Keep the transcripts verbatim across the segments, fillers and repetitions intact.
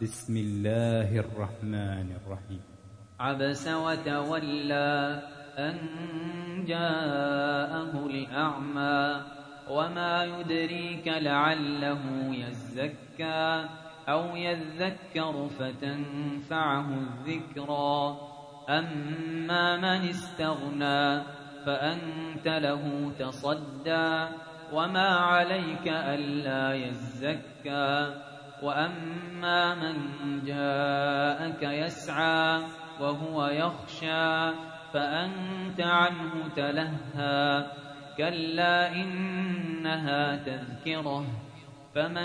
بسم الله الرحمن الرحيم. عبس وتولى أن جاءه الأعمى وما يدريك لعله يزكى أو يذكر فتنفعه الذكرى. أما من استغنى فأنت له تصدى وما عليك ألا يزكى. وأما من جاءك يسعى وهو يخشى فأنت عنه تلهى. كلا إنها تذكرة فمن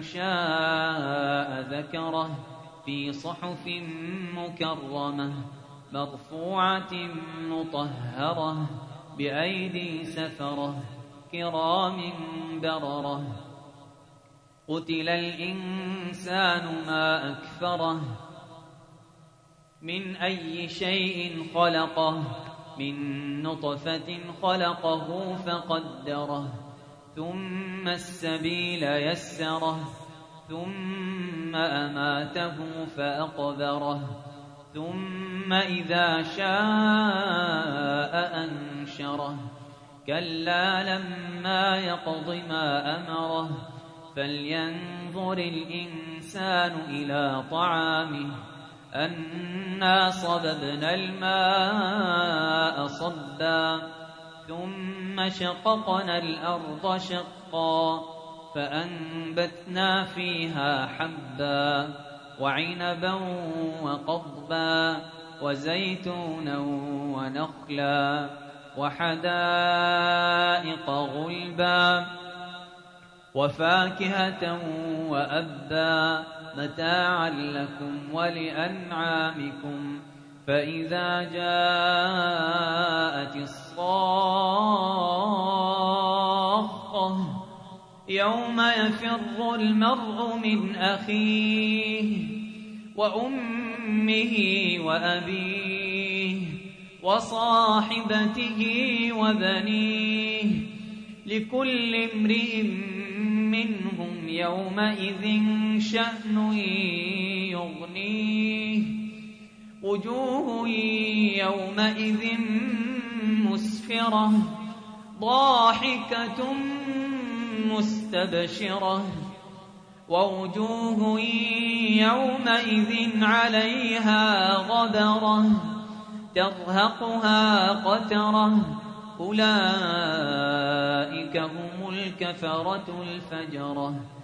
شاء ذكره في صحف مكرمة مرفوعة مطهرة بأيدي سفرة كرام بررة. قتل الإنسان ما أكفره من أي شيء خلقه من نطفة خلقه فقدره ثم السبيل يسره ثم أماته فأقبره ثم إذا شاء أنشره. كلا لما يقض ما أمره فلينظر الإنسان إلى طعامه أنا صببنا الماء صبا ثم شققنا الأرض شقا فأنبتنا فيها حبا وعنبا وقضبا وزيتونا ونخلا وحدائق غلبا وفاكهة وأبا متاعا لكم ولأنعامكم. فإذا جاءت الصاخة يوم يفر المرء من أخيه وأمه وأبيه وصاحبته وبنيه لكل امرئ منهم يومئذ شأن يغنيه. وجوه يومئذ مسفرة ضاحكة مستبشرة ووجوه يومئذ عليها غبرة ترهقها قترة أولئك هم الكفرة الفجرة.